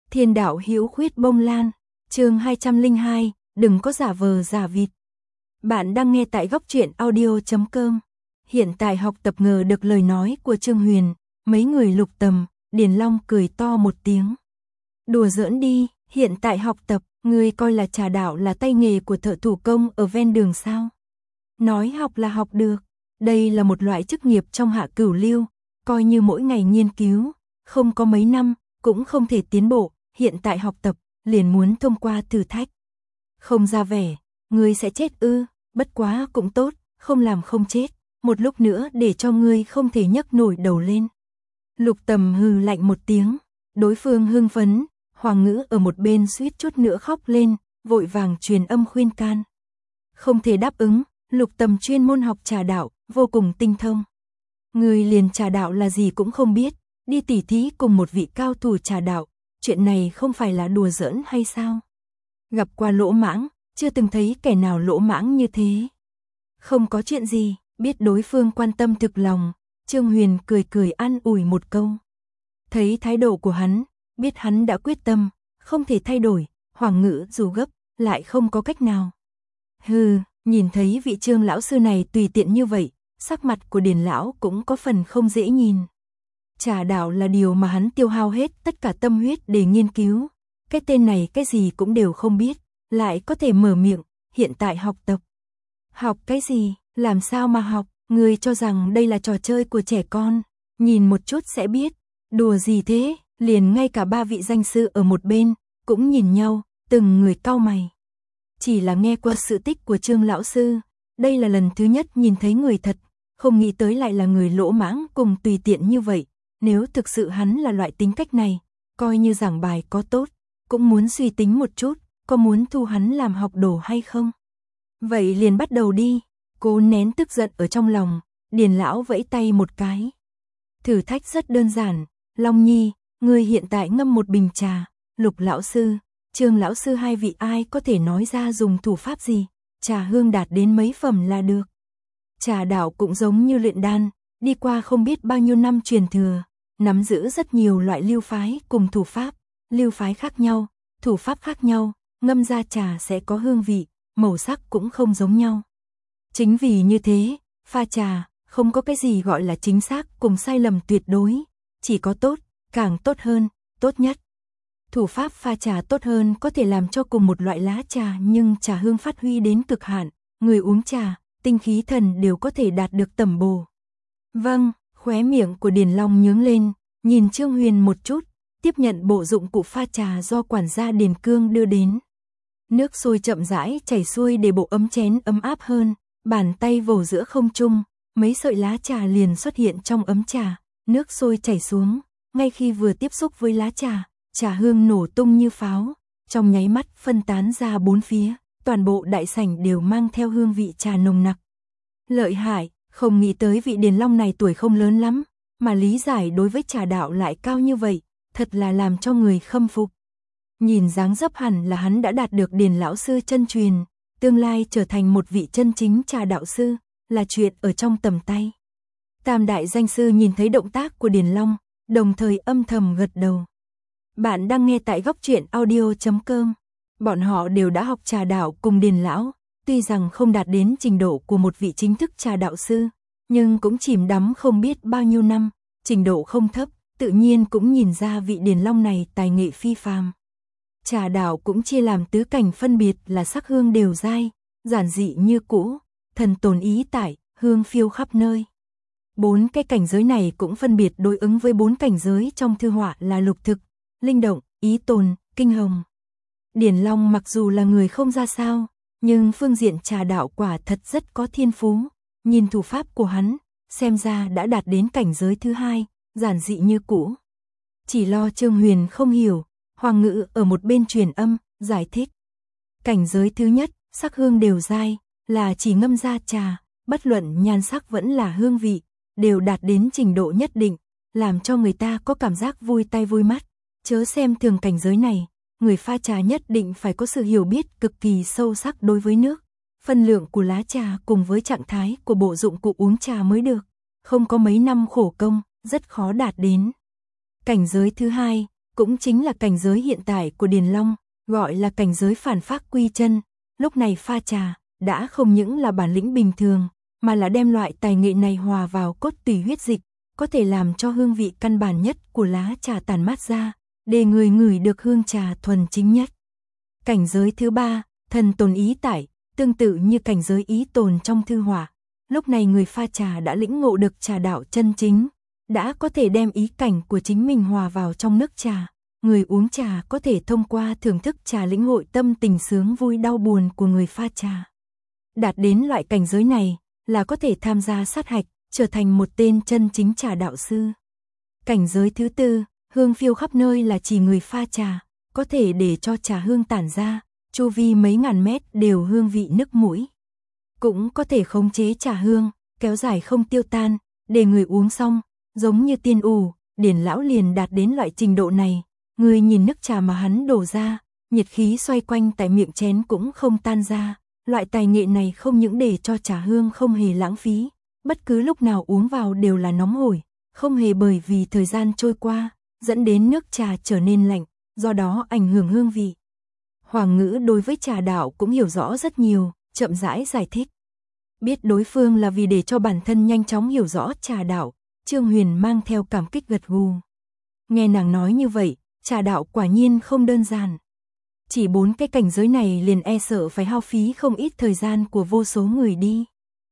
Thiên đạo hữu khuyết bông lan, chương 202, đừng có giả vờ giả vịt. Bạn đang nghe tại góc truyện audio.com. Hiện tại học tập ngờ được lời nói của Trương Huyền, mấy người Lục Tầm, Điền Long cười to một tiếng. Đùa giỡn đi, hiện tại học tập, ngươi coi là trà đạo là tay nghề của thợ thủ công ở ven đường sao? Nói học là học được, đây là một loại chức nghiệp trong hạ cửu lưu, coi như mỗi ngày nghiên cứu, không có mấy năm, cũng không thể tiến bộ, hiện tại học tập, liền muốn thông qua thử thách. Không ra vẻ, ngươi sẽ chết ư, bất quá cũng tốt, không làm không chết, một lúc nữa để cho ngươi không thể nhấc nổi đầu lên. Lục Tầm hừ lạnh một tiếng, đối phương hưng phấn, Hoàng Ngữ ở một bên suýt chút nữa khóc lên, vội vàng truyền âm khuyên can. Không thể đáp ứng, Lục Tầm chuyên môn học trà đạo, vô cùng tinh thông. Ngươi liền trà đạo là gì cũng không biết, đi tỉ thí cùng một vị cao thủ trà đạo, chuyện này không phải là đùa giỡn hay sao? Gặp qua lỗ mãng, chưa từng thấy kẻ nào lỗ mãng như thế. Không có chuyện gì, biết đối phương quan tâm thực lòng, Trương Huyền cười cười an ủi một câu. Thấy thái độ của hắn, biết hắn đã quyết tâm, không thể thay đổi, Hoàng Ngữ dù gấp, lại không có cách nào. Hừ, nhìn thấy vị Trương lão sư này tùy tiện như vậy, sắc mặt của Điền lão cũng có phần không dễ nhìn. Trà đạo là điều mà hắn tiêu hao hết tất cả tâm huyết để nghiên cứu, cái tên này cái gì cũng đều không biết, lại có thể mở miệng, hiện tại học tập. Học cái gì, làm sao mà học, ngươi cho rằng đây là trò chơi của trẻ con, nhìn một chút sẽ biết, đùa gì thế, liền ngay cả ba vị danh sư ở một bên, cũng nhìn nhau, từng người cau mày. Chỉ là nghe qua sự tích của Trương lão sư, đây là lần thứ nhất nhìn thấy người thật, không nghĩ tới lại là người lỗ mãng cùng tùy tiện như vậy. Nếu thực sự hắn là loại tính cách này, coi như giảng bài có tốt, cũng muốn suy tính một chút, có muốn thu hắn làm học đồ hay không. Vậy liền bắt đầu đi, cố nén tức giận ở trong lòng, Điền lão vẫy tay một cái. Thử thách rất đơn giản, Long Nhi, ngươi hiện tại ngâm một bình trà, Lục lão sư, Trương lão sư hai vị ai có thể nói ra dùng thủ pháp gì, trà hương đạt đến mấy phẩm là được. Trà đạo cũng giống như luyện đan, đi qua không biết bao nhiêu năm truyền thừa, nắm giữ rất nhiều loại lưu phái cùng thủ pháp, lưu phái khác nhau, thủ pháp khác nhau, ngâm ra trà sẽ có hương vị, màu sắc cũng không giống nhau. Chính vì như thế, pha trà, không có cái gì gọi là chính xác cùng sai lầm tuyệt đối, chỉ có tốt, càng tốt hơn, tốt nhất. Thủ pháp pha trà tốt hơn có thể làm cho cùng một loại lá trà nhưng trà hương phát huy đến cực hạn, người uống trà, tinh khí thần đều có thể đạt được tầm bổ. Vâng. Khóe miệng của Điền Long nhướng lên, nhìn Trương Huyền một chút, tiếp nhận bộ dụng cụ pha trà do quản gia Điền Cương đưa đến. Nước sôi chậm rãi chảy xuôi để bộ ấm chén ấm áp hơn, bàn tay vồ giữa không trung, mấy sợi lá trà liền xuất hiện trong ấm trà, nước sôi chảy xuống, ngay khi vừa tiếp xúc với lá trà, trà hương nổ tung như pháo, trong nháy mắt phân tán ra bốn phía, toàn bộ đại sảnh đều mang theo hương vị trà nồng nặc. Lợi hại. Không nghĩ tới vị Điền Long này tuổi không lớn lắm, mà lý giải đối với trà đạo lại cao như vậy, thật là làm cho người khâm phục. Nhìn dáng dấp hẳn là hắn đã đạt được Điền lão sư chân truyền, tương lai trở thành một vị chân chính trà đạo sư, là chuyện ở trong tầm tay. Tam đại danh sư nhìn thấy động tác của Điền Long, đồng thời âm thầm gật đầu. Bạn đang nghe tại góc truyện audio.com. Bọn họ đều đã học trà đạo cùng Điền lão. Tuy rằng không đạt đến trình độ của một vị chính thức trà đạo sư, nhưng cũng chìm đắm không biết bao nhiêu năm, trình độ không thấp, tự nhiên cũng nhìn ra vị Điền Long này tài nghệ phi phàm. Trà đạo cũng chia làm tứ cảnh phân biệt là sắc hương đều dai, giản dị như cũ, thần tồn ý tại, hương phiêu khắp nơi. 4 cái cảnh giới này cũng phân biệt đối ứng với 4 cảnh giới trong thư họa là lục thực, linh động, ý tồn, kinh hồng. Điền Long mặc dù là người không ra sao, nhưng phương diện trà đạo quả thật rất có thiên phú, nhìn thủ pháp của hắn, xem ra đã đạt đến cảnh giới thứ 2, giản dị như cũ. Chỉ lo Trương Huyền không hiểu, Hoàng Ngữ ở một bên truyền âm, giải thích. Cảnh giới thứ nhất, sắc hương đều dai, là chỉ ngâm ra trà, bất luận nhan sắc vẫn là hương vị, đều đạt đến trình độ nhất định, làm cho người ta có cảm giác vui tai vui mắt, chớ xem thường cảnh giới này. Người pha trà nhất định phải có sự hiểu biết cực kỳ sâu sắc đối với nước, phân lượng của lá trà cùng với trạng thái của bộ dụng cụ uống trà mới được, không có mấy năm khổ công, rất khó đạt đến. Cảnh giới thứ 2, cũng chính là cảnh giới hiện tại của Điền Long, gọi là cảnh giới phản phác quy chân. Lúc này pha trà, đã không những là bản lĩnh bình thường, mà là đem loại tài nghệ này hòa vào cốt tủy huyết dịch, có thể làm cho hương vị căn bản nhất của lá trà tản mát ra, để người ngửi được hương trà thuần chính nhất. Cảnh giới thứ 3, thần tồn ý tại, tương tự như cảnh giới ý tồn trong thư họa. Lúc này người pha trà đã lĩnh ngộ được trà đạo chân chính, đã có thể đem ý cảnh của chính mình hòa vào trong nước trà. Người uống trà có thể thông qua thưởng thức trà lĩnh hội tâm tình sướng vui đau buồn của người pha trà. Đạt đến loại cảnh giới này là có thể tham gia sát hạch, trở thành một tên chân chính trà đạo sư. Cảnh giới thứ 4, hương phiêu khắp nơi là chỉ người pha trà, có thể để cho trà hương tản ra, chu vi mấy ngàn mét đều hương vị nức mũi. Cũng có thể khống chế trà hương, kéo dài không tiêu tan, để người uống xong, giống như tiên ủ. Điền lão liền đạt đến loại trình độ này. Người nhìn nước trà mà hắn đổ ra, nhiệt khí xoay quanh tại miệng chén cũng không tan ra. Loại tài nghệ này không những để cho trà hương không hề lãng phí, bất cứ lúc nào uống vào đều là nóng hổi, không hề bởi vì thời gian trôi qua, dẫn đến nước trà trở nên lạnh, do đó ảnh hưởng hương vị. Hoàng Ngữ đối với trà đạo cũng hiểu rõ rất nhiều, chậm rãi giải thích. Biết đối phương là vì để cho bản thân nhanh chóng hiểu rõ trà đạo, Trương Huyền mang theo cảm kích gật gù. Nghe nàng nói như vậy, trà đạo quả nhiên không đơn giản. Chỉ 4 cái cảnh giới này liền e sợ phải hao phí không ít thời gian của vô số người đi.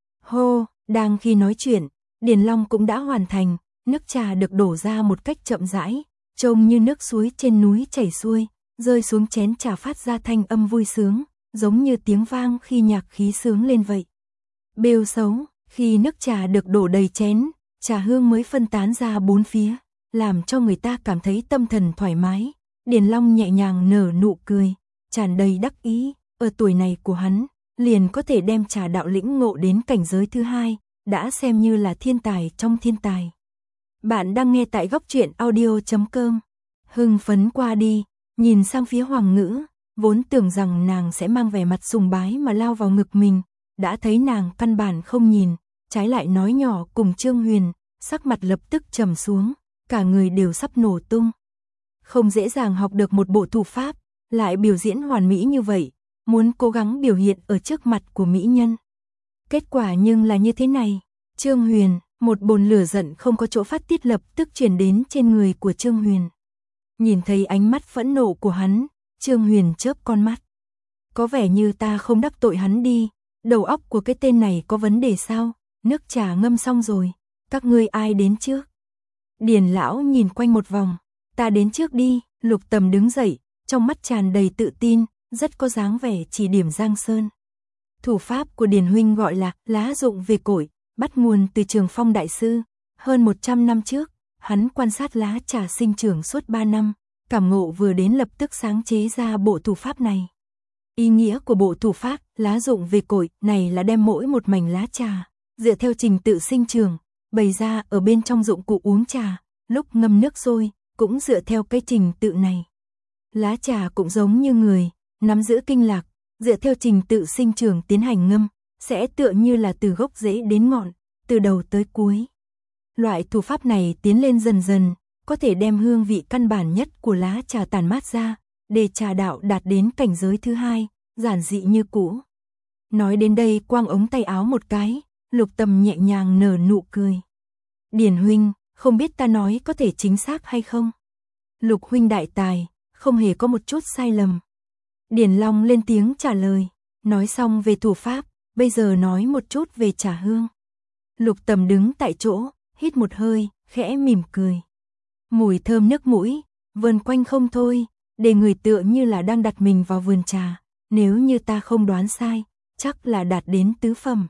Hô, đang khi nói chuyện, Điền Long cũng đã hoàn thành, nước trà được đổ ra một cách chậm rãi, trông như nước suối trên núi chảy xuôi, rơi xuống chén trà phát ra thanh âm vui sướng, giống như tiếng vang khi nhạc khí sướng lên vậy. Bêu xấu, khi nước trà được đổ đầy chén, trà hương mới phân tán ra bốn phía, làm cho người ta cảm thấy tâm thần thoải mái. Điền Long nhẹ nhàng nở nụ cười, tràn đầy đắc ý, ở tuổi này của hắn, liền có thể đem trà đạo lĩnh ngộ đến cảnh giới thứ 2, đã xem như là thiên tài trong thiên tài. Bạn đang nghe tại góc truyện audio.com. Hưng phấn qua đi, nhìn sang phía Hoàng Ngữ, vốn tưởng rằng nàng sẽ mang vẻ mặt sùng bái mà lao vào ngực mình, đã thấy nàng căn bản không nhìn, trái lại nói nhỏ cùng Trương Huyền, sắc mặt lập tức trầm xuống, cả người đều sắp nổ tung. Không dễ dàng học được một bộ thủ pháp, lại biểu diễn hoàn mỹ như vậy, muốn cố gắng biểu hiện ở trước mặt của mỹ nhân. Kết quả nhưng là như thế này, Trương Huyền, một bồn lửa giận không có chỗ phát tiết lập tức truyền đến trên người của Trương Huyền. Nhìn thấy ánh mắt phẫn nộ của hắn, Trương Huyền chớp con mắt. Có vẻ như ta không đắc tội hắn đi, đầu óc của cái tên này có vấn đề sao? Nước trà ngâm xong rồi, các ngươi ai đến trước? Điền lão nhìn quanh một vòng, ta đến trước đi. Lục Tầm đứng dậy, trong mắt tràn đầy tự tin, rất có dáng vẻ chỉ điểm Giang Sơn. Thủ pháp của Điền huynh gọi là lá dụng về cội, bắt nguồn từ Trường Phong đại sư. Hơn 100 năm trước, hắn quan sát lá trà sinh trưởng suốt 3 năm, cảm ngộ vừa đến lập tức sáng chế ra bộ thủ pháp này. Ý nghĩa của bộ thủ pháp lá dụng về cội này là đem mỗi một mảnh lá trà, dựa theo trình tự sinh trưởng, bày ra ở bên trong dụng cụ uống trà, lúc ngâm nước sôi, cũng dựa theo cái trình tự này. Lá trà cũng giống như người, nắm giữ kinh lạc, dựa theo trình tự sinh trưởng tiến hành ngâm, sẽ tựa như là từ gốc rễ đến ngọn, từ đầu tới cuối. Loại thủ pháp này tiến lên dần dần, có thể đem hương vị căn bản nhất của lá trà tản mát ra, để trà đạo đạt đến cảnh giới thứ 2, giản dị như cũ. Nói đến đây quang ống tay áo một cái, Lục Tầm nhẹ nhàng nở nụ cười. Điền huynh, không biết ta nói có thể chính xác hay không? Lục huynh đại tài, không hề có một chút sai lầm. Điền Long lên tiếng trả lời, nói xong về thủ pháp, bây giờ nói một chút về trà hương. Lục Tầm đứng tại chỗ, hít một hơi, khẽ mỉm cười. Mùi thơm nước mũi, vần quanh không thôi, để người tựa như là đang đặt mình vào vườn trà, nếu như ta không đoán sai, chắc là đạt đến tứ phẩm.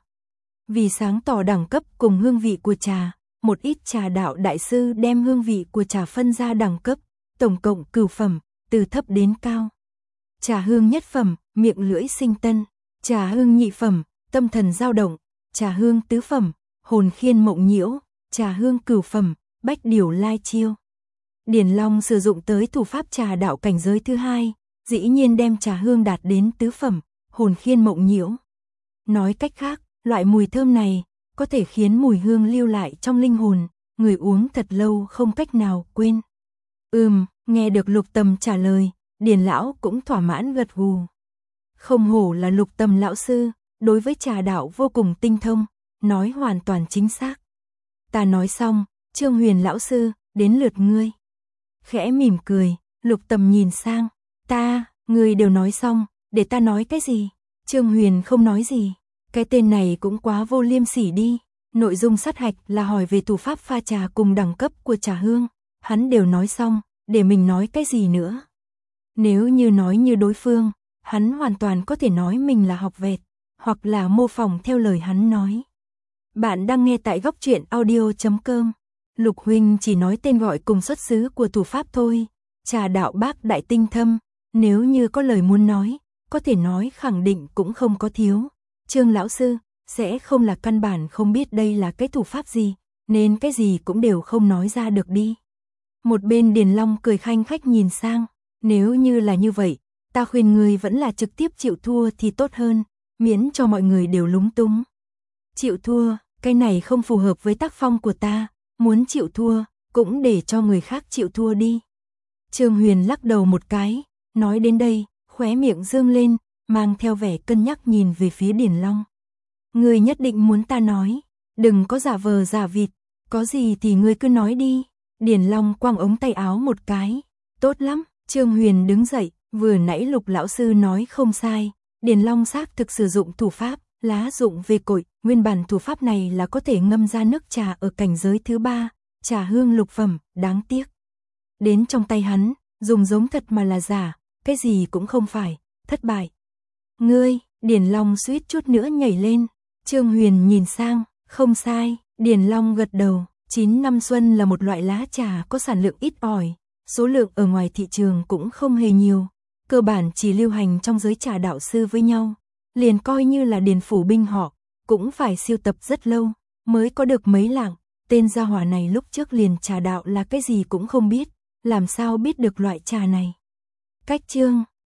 Vì sáng tỏ đẳng cấp cùng hương vị của trà, một ít trà đạo đại sư đem hương vị của trà phân ra đẳng cấp, tổng cộng cửu phẩm, từ thấp đến cao. Trà hương nhất phẩm, miệng lưỡi sinh tân, trà hương nhị phẩm, tâm thần dao động, trà hương tứ phẩm, hồn khiên mộng nhiễu, trà hương cửu phẩm, bách điểu lai chiêu. Điền Long sử dụng tới thủ pháp trà đạo cảnh giới thứ 2, dĩ nhiên đem trà hương đạt đến tứ phẩm, hồn khiên mộng nhiễu. Nói cách khác, loại mùi thơm này có thể khiến mùi hương lưu lại trong linh hồn, người uống thật lâu không cách nào quên. Nghe được Lục Tầm trả lời, Điền lão cũng thỏa mãn gật gù. Không hổ là Lục Tầm lão sư, đối với trà đạo vô cùng tinh thông, nói hoàn toàn chính xác. Ta nói xong, Trương Huyền lão sư, đến lượt ngươi. Khẽ mỉm cười, Lục Tầm nhìn sang, ngươi đều nói xong, để ta nói cái gì? Trương Huyền không nói gì, cái tên này cũng quá vô liêm sỉ đi. Nội dung sát hạch là hỏi về thủ pháp pha trà cùng đẳng cấp của trà hương, hắn đều nói xong, để mình nói cái gì nữa. Nếu như nói như đối phương, hắn hoàn toàn có thể nói mình là học vẹt, hoặc là mô phỏng theo lời hắn nói. Bạn đang nghe tại Góc Truyện Audio.com. Lục huynh chỉ nói tên gọi cùng xuất xứ của thủ pháp thôi, trà đạo bác đại tinh thâm, nếu như có lời muốn nói, có thể nói khẳng định cũng không có thiếu. Trương lão sư, sẽ không là căn bản không biết đây là cái thủ pháp gì, nên cái gì cũng đều không nói ra được đi. Một bên Điền Long cười khanh khách nhìn sang, nếu như là như vậy, ta khuyên ngươi vẫn là trực tiếp chịu thua thì tốt hơn, miễn cho mọi người đều lúng túng. Chịu thua, cái này không phù hợp với tác phong của ta, muốn chịu thua, cũng để cho người khác chịu thua đi. Trương Huyền lắc đầu một cái, nói đến đây, khóe miệng dương lên, mang theo vẻ cân nhắc nhìn về phía Điền Long. Ngươi nhất định muốn ta nói, đừng có giả vờ giả vịt, có gì thì ngươi cứ nói đi. Điền Long quăng ống tay áo một cái, tốt lắm. Trương Huyền đứng dậy, vừa nãy Lục lão sư nói không sai, Điền Long xác thực sử dụng thủ pháp lá dụng về cội, nguyên bản thủ pháp này là có thể ngâm ra nước trà ở cảnh giới thứ 3, trà hương lục phẩm, đáng tiếc. Đến trong tay hắn, dùng giống thật mà là giả, cái gì cũng không phải, thất bại. Ngươi, Điền Long suýt chút nữa nhảy lên, Trương Huyền nhìn sang, không sai, Điền Long gật đầu, 9 năm xuân là một loại lá trà có sản lượng ít ỏi, số lượng ở ngoài thị trường cũng không hề nhiều, cơ bản chỉ lưu hành trong giới trà đạo sư với nhau, liền coi như là Điền phủ binh họ, cũng phải siêu tập rất lâu, mới có được mấy lạng, tên gia hỏa này lúc trước liền trà đạo là cái gì cũng không biết, làm sao biết được loại trà này. Cách chương